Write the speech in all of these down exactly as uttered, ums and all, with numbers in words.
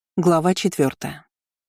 Глава четвертая.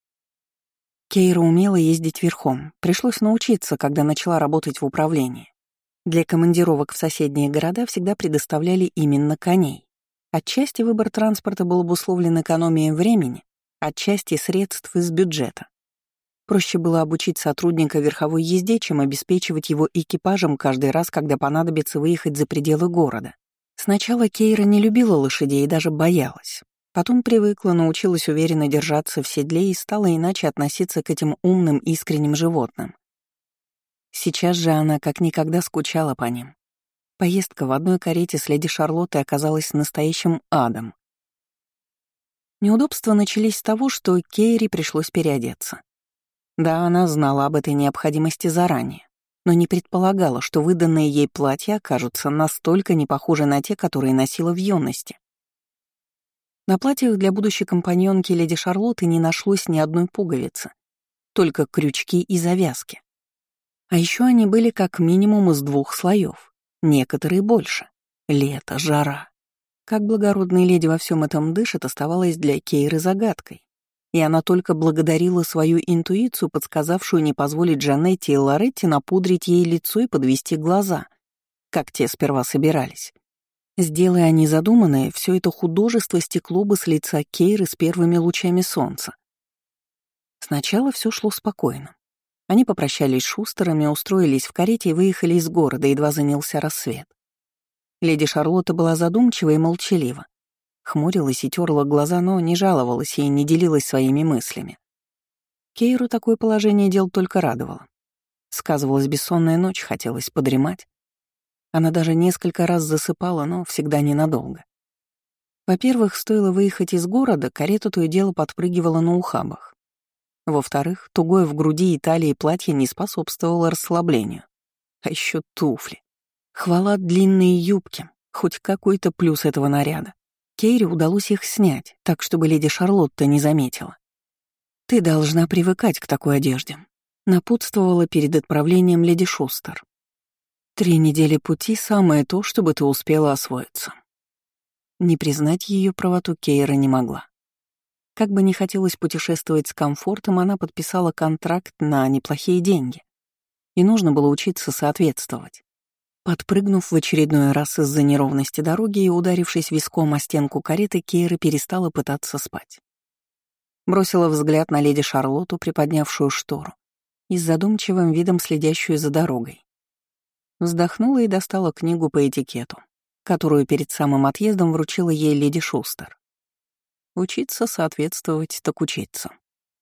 Кейра умела ездить верхом. Пришлось научиться, когда начала работать в управлении. Для командировок в соседние города всегда предоставляли именно коней. Отчасти выбор транспорта был обусловлен экономией времени, отчасти средств из бюджета. Проще было обучить сотрудника верховой езде, чем обеспечивать его экипажем каждый раз, когда понадобится выехать за пределы города. Сначала Кейра не любила лошадей и даже боялась. Потом привыкла, научилась уверенно держаться в седле и стала иначе относиться к этим умным, искренним животным. Сейчас же она как никогда скучала по ним. Поездка в одной карете с леди Шарлоттой оказалась настоящим адом. Неудобства начались с того, что Кейре пришлось переодеться. Да, она знала об этой необходимости заранее, но не предполагала, что выданные ей платья окажутся настолько не похожи на те, которые носила в юности. На платьях для будущей компаньонки леди Шарлотты не нашлось ни одной пуговицы, только крючки и завязки. А еще они были как минимум из двух слоев, некоторые больше. Лето, жара. Как благородная леди во всем этом дышит, оставалось для Кейры загадкой. И она только благодарила свою интуицию, подсказавшую не позволить Джанетте и Лоретте напудрить ей лицо и подвести глаза, как те сперва собирались. Сделая они задуманное, все это художество стекло бы с лица Кейры с первыми лучами солнца. Сначала все шло спокойно. Они попрощались с Шустерами, устроились в карете и выехали из города, едва занялся рассвет. Леди Шарлотта была задумчива и молчалива. Хмурилась и терла глаза, но не жаловалась и не делилась своими мыслями. Кейру такое положение дел только радовало. Сказывалась бессонная ночь, хотелось подремать. Она даже несколько раз засыпала, но всегда ненадолго. Во-первых, стоило выехать из города, карета то и дело подпрыгивала на ухабах. Во-вторых, тугое в груди и талии платье не способствовало расслаблению. А еще туфли. Хвала длинные юбки, хоть какой-то плюс этого наряда. Кейре удалось их снять, так, чтобы леди Шарлотта не заметила. «Ты должна привыкать к такой одежде», — напутствовала перед отправлением леди Шустер. «Три недели пути — самое то, чтобы ты успела освоиться». Не признать ее правоту Кейра не могла. Как бы не хотелось путешествовать с комфортом, она подписала контракт на неплохие деньги. И нужно было учиться соответствовать. Подпрыгнув в очередной раз из-за неровности дороги и ударившись виском о стенку кареты, Кейра перестала пытаться спать. Бросила взгляд на леди Шарлотту, приподнявшую штору, и с задумчивым видом следящую за дорогой. Вздохнула и достала книгу по этикету, которую перед самым отъездом вручила ей леди Шустер. Учиться соответствовать, так учиться.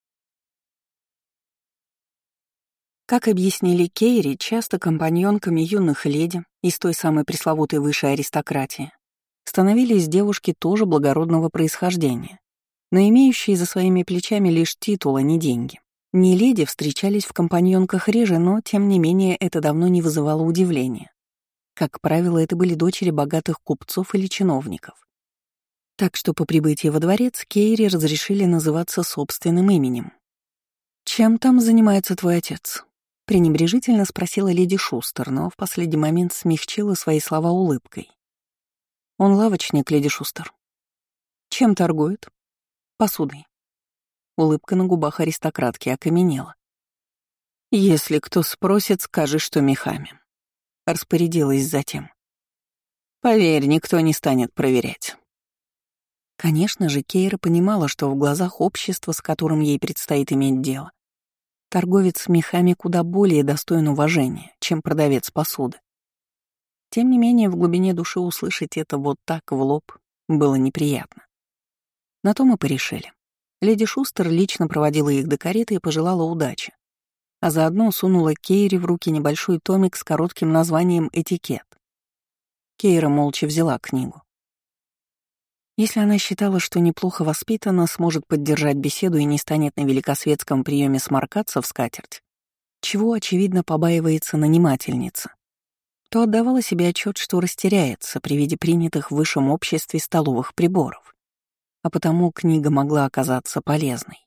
Как объяснили Кейре, часто компаньонками юных леди из той самой пресловутой высшей аристократии становились девушки тоже благородного происхождения, но имеющие за своими плечами лишь титул, а не деньги. Не леди встречались в компаньонках реже, но, тем не менее, это давно не вызывало удивления. Как правило, это были дочери богатых купцов или чиновников. Так что по прибытии во дворец Кейре разрешили называться собственным именем. «Чем там занимается твой отец?» — пренебрежительно спросила леди Шустер, но в последний момент смягчила свои слова улыбкой. «Он лавочник, леди Шустер». «Чем торгует?» «Посудой». Улыбка на губах аристократки окаменела. «Если кто спросит, скажи, что мехами». Распорядилась затем. «Поверь, никто не станет проверять». Конечно же, Кейра понимала, что в глазах общества, с которым ей предстоит иметь дело, торговец мехами куда более достоин уважения, чем продавец посуды. Тем не менее, в глубине души услышать это вот так в лоб было неприятно. На то мы порешили. Леди Шустер лично проводила их до кареты и пожелала удачи, а заодно сунула Кейре в руки небольшой томик с коротким названием «Этикет». Кейра молча взяла книгу. Если она считала, что неплохо воспитана, сможет поддержать беседу и не станет на великосветском приеме сморкаться в скатерть, чего, очевидно, побаивается нанимательница, то отдавала себе отчет, что растеряется при виде принятых в высшем обществе столовых приборов, а потому книга могла оказаться полезной.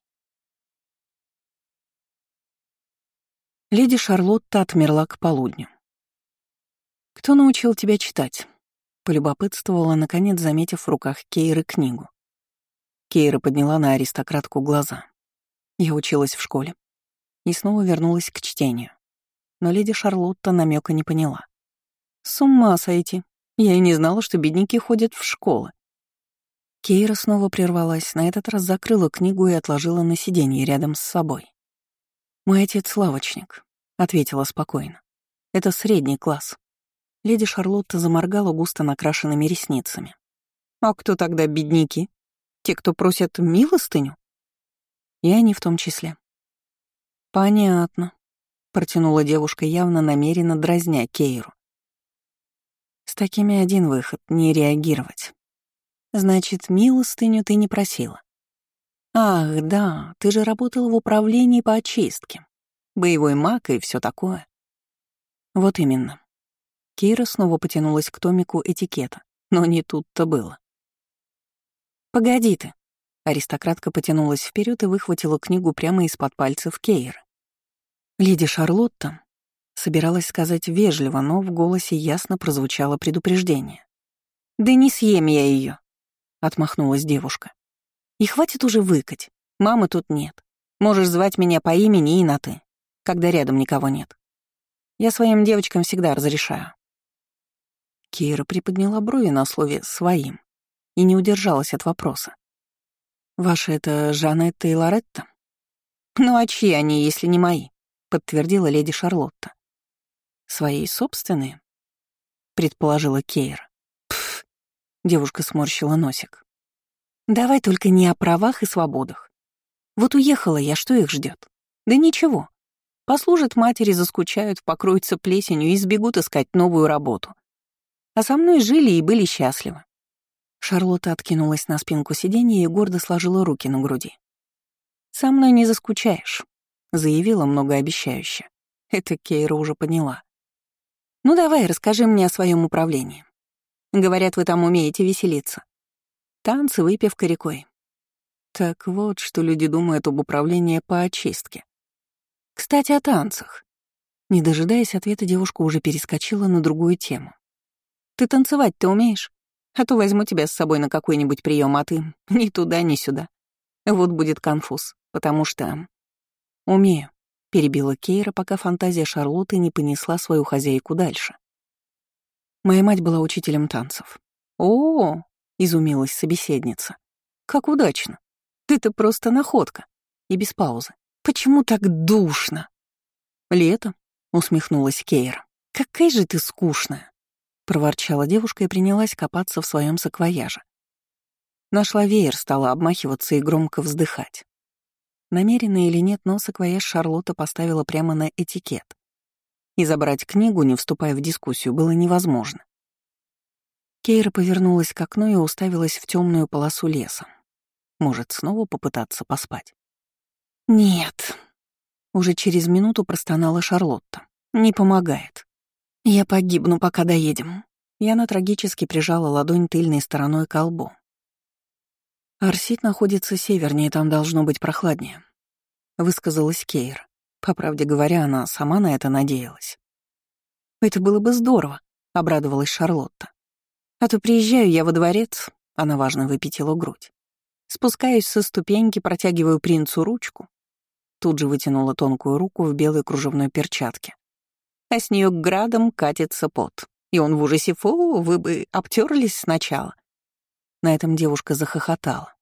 Леди Шарлотта отмерла к полудню. «Кто научил тебя читать?» — полюбопытствовала, наконец, заметив в руках Кейры книгу. Кейра подняла на аристократку глаза. Я училась в школе. И снова вернулась к чтению. Но леди Шарлотта намека не поняла. С ума сойти. Я и не знала, что бедняки ходят в школы. Кейра снова прервалась, на этот раз закрыла книгу и отложила на сиденье рядом с собой. «Мой отец — лавочник», — ответила спокойно. «Это средний класс». Леди Шарлотта заморгала густо накрашенными ресницами. «А кто тогда бедняки? Те, кто просят милостыню?» «И они в том числе». «Понятно», — протянула девушка, явно намеренно дразня Кейру. «С такими один выход — не реагировать. Значит, милостыню ты не просила?» «Ах, да, ты же работала в управлении по очистке. Боевой маг и все такое». «Вот именно». Кейра снова потянулась к томику этикета, но не тут-то было. «Погоди ты». Аристократка потянулась вперед и выхватила книгу прямо из-под пальцев Кейры. Леди Шарлотта собиралась сказать вежливо, но в голосе ясно прозвучало предупреждение. «Да не съем я ее, отмахнулась девушка. «И хватит уже выкать. Мамы тут нет. Можешь звать меня по имени и на «ты», когда рядом никого нет. Я своим девочкам всегда разрешаю». Кейра приподняла брови на слове «своим» и не удержалась от вопроса. «Ваши — это Жанетта и Лоретта?» «Ну а чьи они, если не мои?» — подтвердила леди Шарлотта. «Свои собственные?» — предположила Кейра. «Пф!» — девушка сморщила носик. «Давай только не о правах и свободах. Вот уехала я, что их ждет? Да ничего. Послужат матери, заскучают, покроются плесенью и сбегут искать новую работу. А со мной жили и были счастливы». Шарлотта откинулась на спинку сиденья и гордо сложила руки на груди. «Со мной не заскучаешь», — заявила многообещающе. Это Кейра уже поняла. «Ну давай, расскажи мне о своем управлении. Говорят, вы там умеете веселиться. Танцы, выпивка рекой». Так вот, что люди думают об управлении по очистке. Кстати, о танцах. Не дожидаясь ответа, девушка уже перескочила на другую тему. «Ты танцевать-то умеешь? А то возьму тебя с собой на какой-нибудь прием, а ты ни туда, ни сюда. Вот будет конфуз, потому что...» «Умею», — перебила Кейра, пока фантазия Шарлотты не понесла свою хозяйку дальше. «Моя мать была учителем танцев». «О-о-о!» — изумилась собеседница. «Как удачно! Ты-то просто находка!» И без паузы. «Почему так душно?» «Лето», — усмехнулась Кейра. «Какая же ты скучная!» — проворчала девушка и принялась копаться в своем саквояже. Нашла веер, стала обмахиваться и громко вздыхать. Намеренно или нет, но саквояж Шарлотта поставила прямо на этикет. И забрать книгу, не вступая в дискуссию, было невозможно. Кейра повернулась к окну и уставилась в темную полосу леса. Может, снова попытаться поспать? «Нет», — уже через минуту простонала Шарлотта. «Не помогает. Я погибну, пока доедем». Яна трагически прижала ладонь тыльной стороной к лбу. «Арсит находится севернее, там должно быть прохладнее», — высказалась Кейра. По правде говоря, она сама на это надеялась. «Это было бы здорово», — обрадовалась Шарлотта. «А то приезжаю я во дворец», — она важно выпятила грудь. «Спускаюсь со ступеньки, протягиваю принцу ручку». Тут же вытянула тонкую руку в белой кружевной перчатке. А с нее градом катится пот. И он в ужасе: «Фу, вы бы обтерлись сначала». На этом девушка захохотала.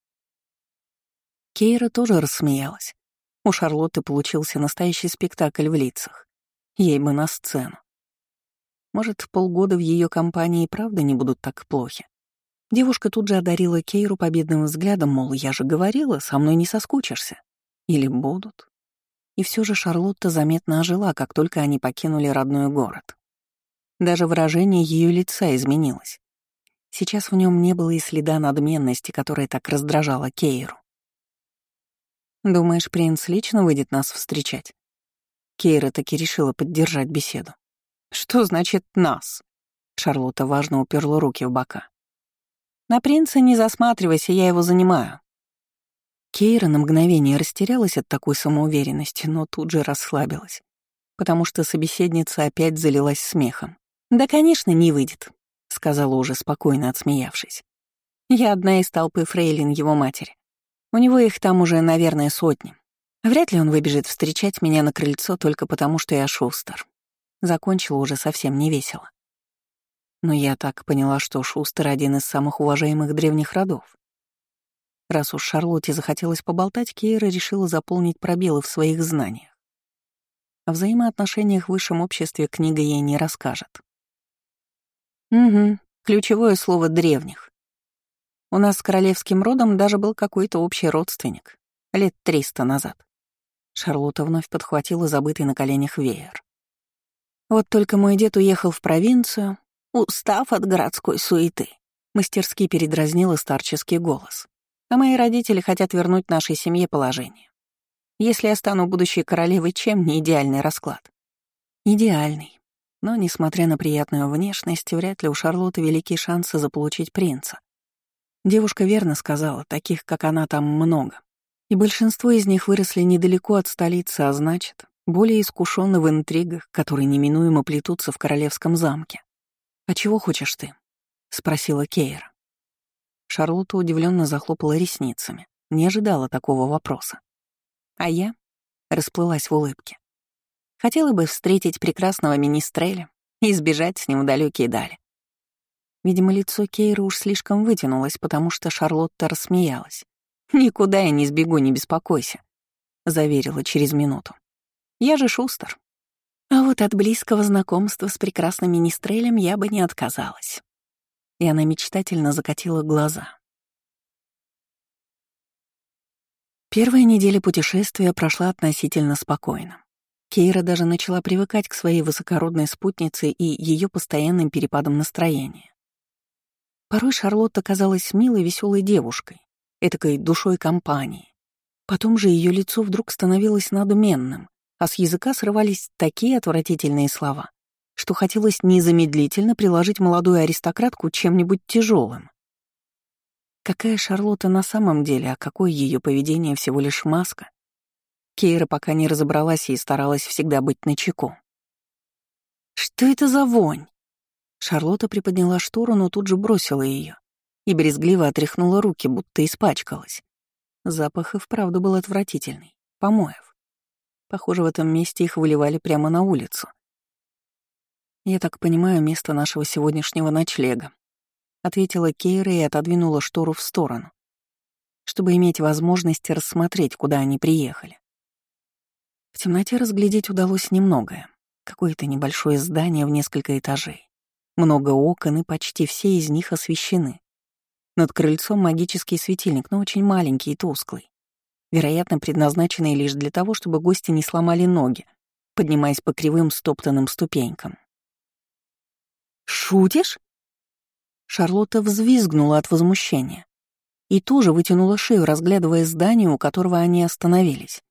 Кейра тоже рассмеялась. У Шарлотты получился настоящий спектакль в лицах. Ей бы на сцену. Может, полгода в ее компании и правда не будут так плохи. Девушка тут же одарила Кейру победным взглядом, мол, я же говорила, со мной не соскучишься. Или будут. И все же Шарлотта заметно ожила, как только они покинули родной город. Даже выражение ее лица изменилось. Сейчас в нем не было и следа надменности, которая так раздражала Кейру. «Думаешь, принц лично выйдет нас встречать?» Кейра таки решила поддержать беседу. «Что значит «нас»?» Шарлотта важно уперла руки в бока. «На принца не засматривайся, я его занимаю». Кейра на мгновение растерялась от такой самоуверенности, но тут же расслабилась, потому что собеседница опять залилась смехом. «Да, конечно, не выйдет», — сказала уже спокойно, отсмеявшись. «Я одна из толпы фрейлин его матери. У него их там уже, наверное, сотни. Вряд ли он выбежит встречать меня на крыльцо только потому, что я Шустер. Закончила уже совсем невесело. Но я так поняла, что Шустер — один из самых уважаемых древних родов. Раз уж Шарлотте захотелось поболтать, Кейра решила заполнить пробелы в своих знаниях. О взаимоотношениях в высшем обществе книга ей не расскажет. Угу, ключевое слово «древних». У нас с королевским родом даже был какой-то общий родственник. Лет триста назад. Шарлотта вновь подхватила забытый на коленях веер. Вот только мой дед уехал в провинцию, устав от городской суеты. Мастерски передразнила старческий голос. А мои родители хотят вернуть нашей семье положение. Если я стану будущей королевой, чем не идеальный расклад? Идеальный. Но, несмотря на приятную внешность, вряд ли у Шарлотты великие шансы заполучить принца. Девушка верно сказала, таких, как она, там много. И большинство из них выросли недалеко от столицы, а значит, более искушенны в интригах, которые неминуемо плетутся в королевском замке. «А чего хочешь ты?» — спросила Кейра. Шарлотта удивленно захлопала ресницами, не ожидала такого вопроса. А я расплылась в улыбке. Хотела бы встретить прекрасного министреля и сбежать с ним в далекие дали. Видимо, лицо Кейры уж слишком вытянулось, потому что Шарлотта рассмеялась. «Никуда я не сбегу, не беспокойся», — заверила через минуту. «Я же Шустер. А вот от близкого знакомства с прекрасным министрелем я бы не отказалась». И она мечтательно закатила глаза. Первая неделя путешествия прошла относительно спокойно. Кейра даже начала привыкать к своей высокородной спутнице и ее постоянным перепадам настроения. Порой Шарлотта казалась милой, веселой девушкой, этакой душой компании. Потом же ее лицо вдруг становилось надменным, а с языка срывались такие отвратительные слова, что хотелось незамедлительно приложить молодую аристократку чем-нибудь тяжелым. Какая Шарлотта на самом деле, а какое ее поведение всего лишь маска? Кейра пока не разобралась и старалась всегда быть начеку. «Что это за вонь?» Шарлотта приподняла штору, но тут же бросила ее и брезгливо отряхнула руки, будто испачкалась. Запах и вправду был отвратительный, помоев. Похоже, в этом месте их выливали прямо на улицу. «Я так понимаю, место нашего сегодняшнего ночлега», — ответила Кейра и отодвинула штору в сторону, чтобы иметь возможность рассмотреть, куда они приехали. В темноте разглядеть удалось немногое. Какое-то небольшое здание в несколько этажей. Много окон, и почти все из них освещены. Над крыльцом магический светильник, но очень маленький и тусклый. Вероятно, предназначенный лишь для того, чтобы гости не сломали ноги, поднимаясь по кривым стоптанным ступенькам. «Шутишь?» Шарлотта взвизгнула от возмущения и тоже вытянула шею, разглядывая здание, у которого они остановились.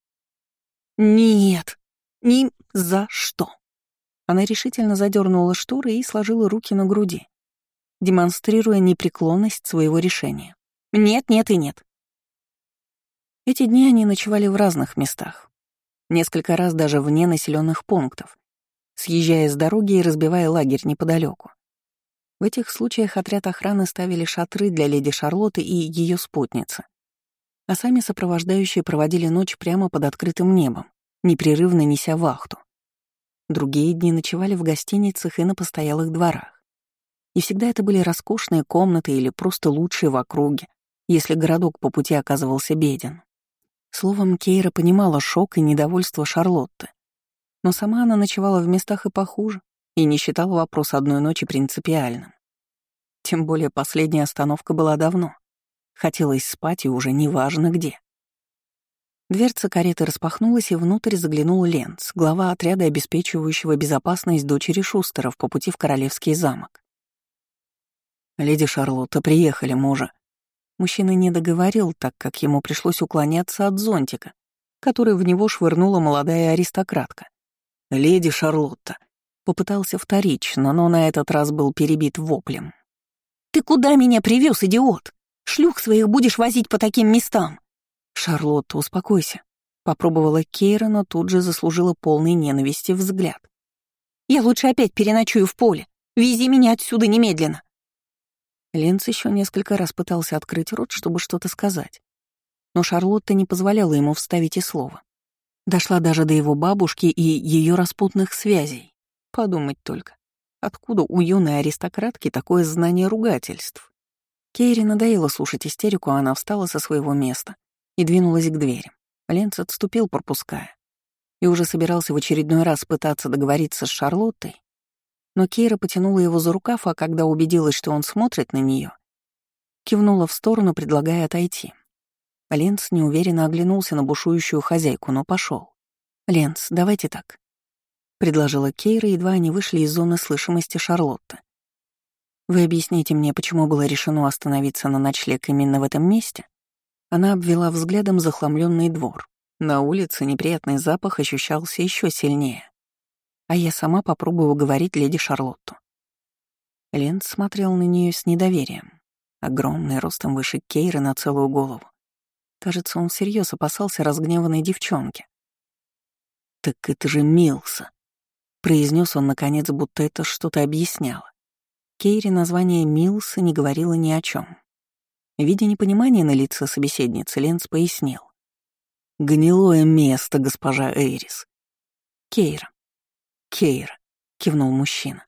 «Нет, ни за что!» Она решительно задернула шторы и сложила руки на груди, демонстрируя непреклонность своего решения. «Нет, нет и нет». Эти дни они ночевали в разных местах, несколько раз даже вне населенных пунктов, съезжая с дороги и разбивая лагерь неподалеку. В этих случаях отряд охраны ставили шатры для леди Шарлотты и ее спутницы, а сами сопровождающие проводили ночь прямо под открытым небом, непрерывно неся вахту. Другие дни ночевали в гостиницах и на постоялых дворах. И всегда это были роскошные комнаты или просто лучшие в округе, если городок по пути оказывался беден. Словом, Кейра понимала шок и недовольство Шарлотты. Но сама она ночевала в местах и похуже, и не считала вопрос одной ночи принципиальным. Тем более последняя остановка была давно. Хотелось спать, и уже неважно где. Дверца кареты распахнулась, и внутрь заглянул Ленц, глава отряда, обеспечивающего безопасность дочери Шустеров по пути в Королевский замок. «Леди Шарлотта, приехали, мужа». Мужчина не договорил, так как ему пришлось уклоняться от зонтика, который в него швырнула молодая аристократка. «Леди Шарлотта», попытался вторично, но на этот раз был перебит воплем. «Ты куда меня привез, идиот? Шлюх своих будешь возить по таким местам?» «Шарлотта, успокойся», — попробовала Кейра, но тут же заслужила полный ненависти взгляд. «Я лучше опять переночую в поле. Вези меня отсюда немедленно». Ленц еще несколько раз пытался открыть рот, чтобы что-то сказать, но Шарлотта не позволяла ему вставить и слова. Дошла даже до его бабушки и ее распутных связей. Подумать только, откуда у юной аристократки такое знание ругательств? Кейри надоело слушать истерику, а она встала со своего места и двинулась к двери. Ленц отступил, пропуская, и уже собирался в очередной раз пытаться договориться с Шарлоттой, но Кейра потянула его за рукав, а когда убедилась, что он смотрит на нее, кивнула в сторону, предлагая отойти. Ленц неуверенно оглянулся на бушующую хозяйку, но пошел. «Ленц, давайте так», — предложила Кейра, едва они вышли из зоны слышимости Шарлотты. «Вы объясните мне, почему было решено остановиться на ночлег именно в этом месте?» Она обвела взглядом захламленный двор. На улице неприятный запах ощущался еще сильнее. А я сама попробую уговорить леди Шарлотту. Ленц смотрел на нее с недоверием. Огромный, ростом выше Кейры на целую голову. Кажется, он всерьез опасался разгневанной девчонки. «Так это же Милса», — произнес он, наконец, будто это что-то объясняло. Кейре название Милса не говорило ни о чем. Видя непонимание на лице собеседницы, Ленц пояснил. «Гнилое место, госпожа Эйрис». «Кейра». «Кейра», — кивнул мужчина.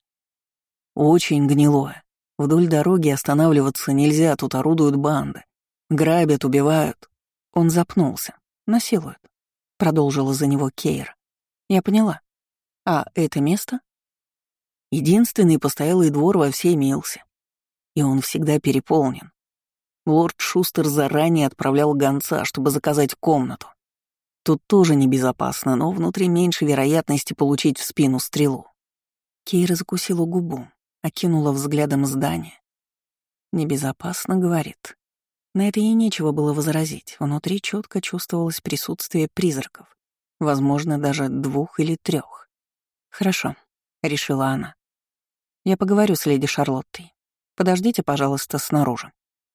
«Очень гнилое. Вдоль дороги останавливаться нельзя, тут орудуют банды. Грабят, убивают». Он запнулся. «Насилуют», — продолжила за него Кейра. «Я поняла. А это место?» «Единственный постоялый двор во всей Милсе. И он всегда переполнен. Лорд Шустер заранее отправлял гонца, чтобы заказать комнату. Тут тоже небезопасно, но внутри меньше вероятности получить в спину стрелу». Кейра закусила губу, окинула взглядом здание. «Небезопасно», — говорит. На это ей нечего было возразить. Внутри четко чувствовалось присутствие призраков. Возможно, даже двух или трех. «Хорошо», — решила она. «Я поговорю с леди Шарлоттой. Подождите, пожалуйста, снаружи».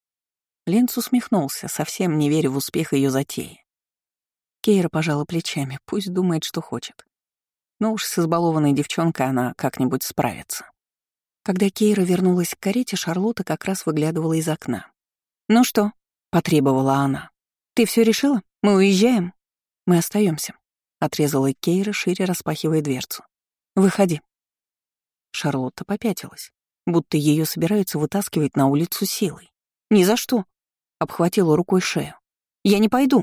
Ленц усмехнулся, совсем не веря в успех ее затеи. Кейра пожала плечами, пусть думает, что хочет. Но уж с избалованной девчонкой она как-нибудь справится. Когда Кейра вернулась к карете, Шарлотта как раз выглядывала из окна. «Ну что?» — потребовала она. «Ты все решила? Мы уезжаем?» «Мы остаемся, отрезала Кейра, шире распахивая дверцу. «Выходи». Шарлотта попятилась, будто ее собираются вытаскивать на улицу силой. «Ни за что!» — обхватила рукой шею. «Я не пойду!»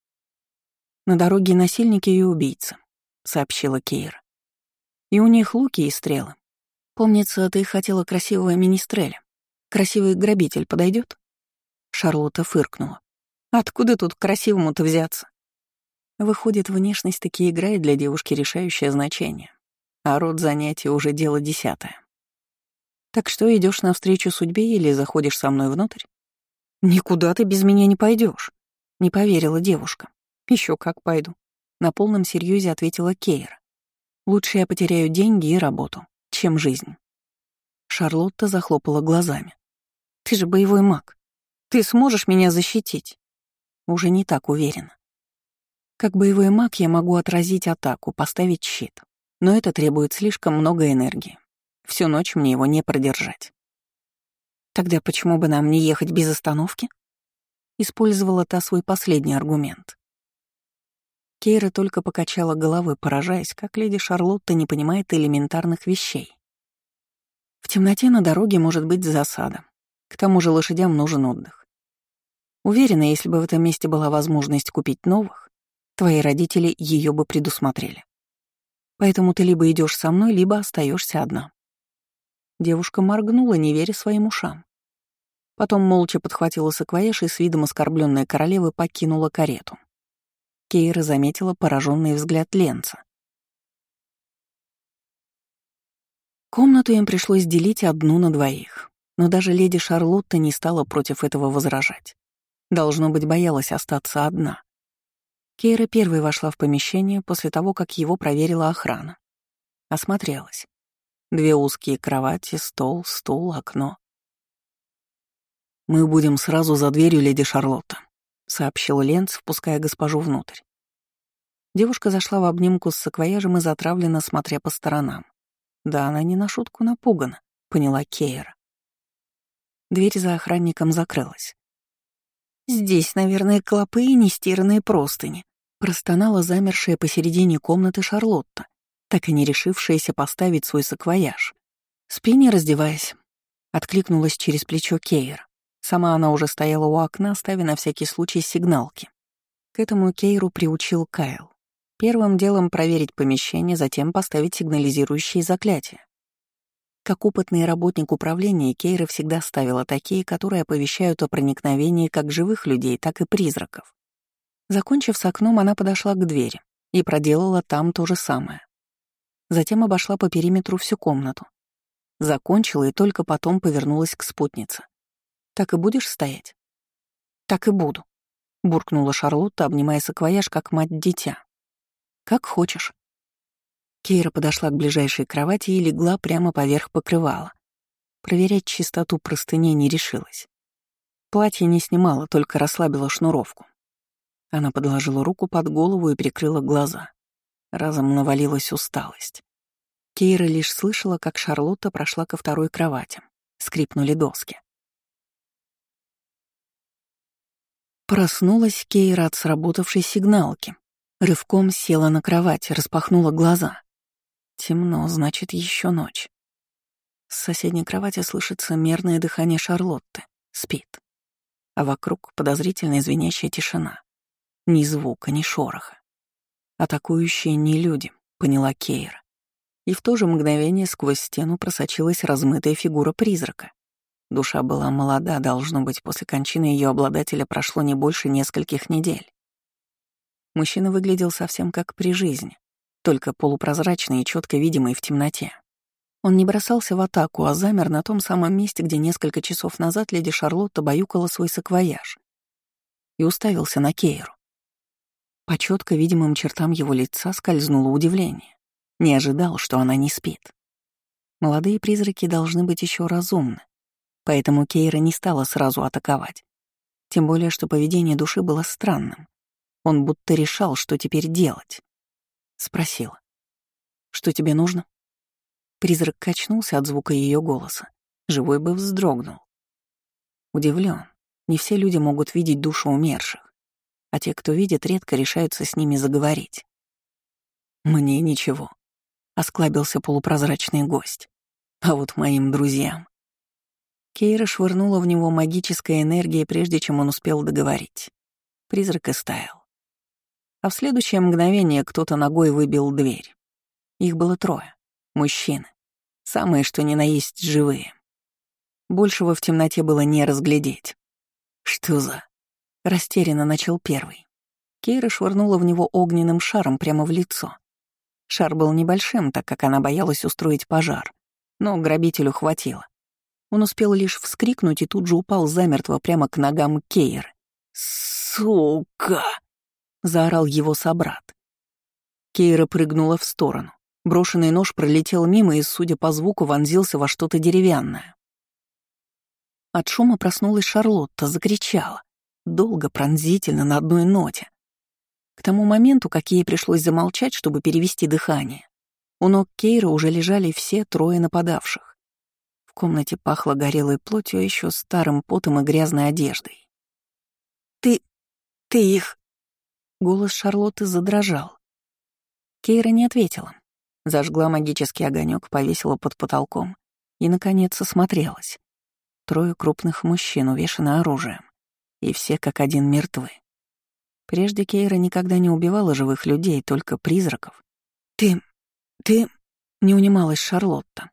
«На дороге насильники и убийцы», — сообщила Кейра. «И у них луки и стрелы. Помнится, ты хотела красивого министреля. Красивый грабитель подойдет? Шарлотта фыркнула. «Откуда тут красивому-то взяться?» Выходит, внешность таки играет для девушки решающее значение, а род занятий уже дело десятое. «Так что, идешь навстречу судьбе или заходишь со мной внутрь?» «Никуда ты без меня не пойдешь», — не поверила девушка. Еще как пойду», — на полном серьезе ответила Кейра. «Лучше я потеряю деньги и работу, чем жизнь». Шарлотта захлопала глазами. «Ты же боевой маг. Ты сможешь меня защитить?» Уже не так уверена. Как боевой маг я могу отразить атаку, поставить щит, но это требует слишком много энергии. Всю ночь мне его не продержать. Тогда почему бы нам не ехать без остановки? Использовала та свой последний аргумент. Кейра только покачала головой, поражаясь, как леди Шарлотта не понимает элементарных вещей. В темноте на дороге может быть засада. К тому же лошадям нужен отдых. Уверена, если бы в этом месте была возможность купить новых, твои родители ее бы предусмотрели. Поэтому ты либо идешь со мной, либо остаешься одна. Девушка моргнула, не веря своим ушам. Потом молча подхватила саквояж и с видом оскорбленной королевы покинула карету. Кейра заметила пораженный взгляд Ленца. Комнату им пришлось делить одну на двоих, но даже леди Шарлотта не стала против этого возражать. Должно быть, боялась остаться одна. Кейра первой вошла в помещение после того, как его проверила охрана. Осмотрелась. Две узкие кровати, стол, стул, окно. «Мы будем сразу за дверью, леди Шарлотта», — сообщил Ленц, впуская госпожу внутрь. Девушка зашла в обнимку с саквояжем и затравленно смотря по сторонам. Да, она не на шутку напугана, поняла Кейра. Дверь за охранником закрылась. Здесь, наверное, клопы и нестиранные простыни», — простонала замершая посередине комнаты Шарлотта, так и не решившаяся поставить свой саквояж. «Спи, не раздеваясь», — откликнулась через плечо Кейр. Сама она уже стояла у окна, ставя на всякий случай сигналки. К этому Кейру приучил Кайл. Первым делом проверить помещение, затем поставить сигнализирующие заклятия. Как опытный работник управления, Кейра всегда ставила такие, которые оповещают о проникновении как живых людей, так и призраков. Закончив с окном, она подошла к двери и проделала там то же самое. Затем обошла по периметру всю комнату. Закончила и только потом повернулась к спутнице. «Так и будешь стоять?» «Так и буду», — буркнула Шарлотта, обнимая саквояж, как мать-дитя. «Как хочешь». Кейра подошла к ближайшей кровати и легла прямо поверх покрывала. Проверять чистоту простыней не решилась. Платье не снимала, только расслабила шнуровку. Она подложила руку под голову и прикрыла глаза. Разом навалилась усталость. Кейра лишь слышала, как Шарлотта прошла ко второй кровати. Скрипнули доски. Проснулась Кейра от сработавшей сигналки. Рывком села на кровать, распахнула глаза. Темно, значит, еще ночь. С соседней кровати слышится мерное дыхание Шарлотты. Спит. А вокруг подозрительная звенящая тишина. Ни звука, ни шороха. Атакующие не люди, поняла Кейра. И в то же мгновение сквозь стену просочилась размытая фигура призрака. Душа была молода, должно быть, после кончины ее обладателя прошло не больше нескольких недель. Мужчина выглядел совсем как при жизни, только полупрозрачный и четко видимый в темноте. Он не бросался в атаку, а замер на том самом месте, где несколько часов назад леди Шарлотта баюкала свой саквояж, и уставился на Кейру. По четко видимым чертам его лица скользнуло удивление. Не ожидал, что она не спит. Молодые призраки должны быть еще разумны, поэтому Кейра не стала сразу атаковать. Тем более, что поведение души было странным. Он будто решал, что теперь делать. Спросила. «Что тебе нужно?» Призрак качнулся от звука ее голоса. Живой бы вздрогнул. Удивлен. Не все люди могут видеть душу умерших, а те, кто видит, редко решаются с ними заговорить. «Мне ничего», — осклабился полупрозрачный гость. «А вот моим друзьям». Кейра швырнула в него магической энергией, прежде чем он успел договорить. Призрак истаял. А в следующее мгновение кто-то ногой выбил дверь. Их было трое. Мужчины. Самые, что ни на есть, живые. Большего в темноте было не разглядеть. «Что за...» — растерянно начал первый. Кейра швырнула в него огненным шаром прямо в лицо. Шар был небольшим, так как она боялась устроить пожар, но грабителю хватило. Он успел лишь вскрикнуть и тут же упал замертво прямо к ногам Кейры. «Сука!» — заорал его собрат. Кейра прыгнула в сторону. Брошенный нож пролетел мимо и, судя по звуку, вонзился во что-то деревянное. От шума проснулась Шарлотта, закричала. Долго, пронзительно, на одной ноте. К тому моменту, как ей пришлось замолчать, чтобы перевести дыхание, у ног Кейры уже лежали все трое нападавших. В комнате пахло горелой плотью, а еще старым потом и грязной одеждой. «Ты... ты их...» Голос Шарлотты задрожал. Кейра не ответила. Зажгла магический огонек, повесила под потолком и, наконец, осмотрелась. Трое крупных мужчин, увешаны оружием, и все как один мертвы. Прежде Кейра никогда не убивала живых людей, только призраков. «Ты... ты...» — не унималась Шарлотта.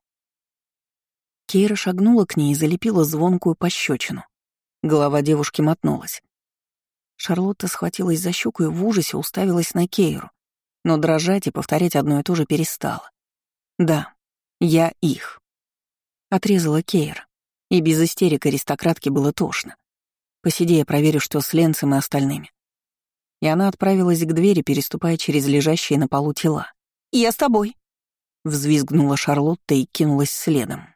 Кейра шагнула к ней и залепила звонкую пощечину. Голова девушки мотнулась. Шарлотта схватилась за щеку и в ужасе уставилась на Кейру, но дрожать и повторять одно и то же перестала. «Да, я их». Отрезала Кейра, и без истерик аристократки было тошно. «Посиди, я проверю, что с Ленцем и остальными». И она отправилась к двери, переступая через лежащие на полу тела. «Я с тобой», — взвизгнула Шарлотта и кинулась следом.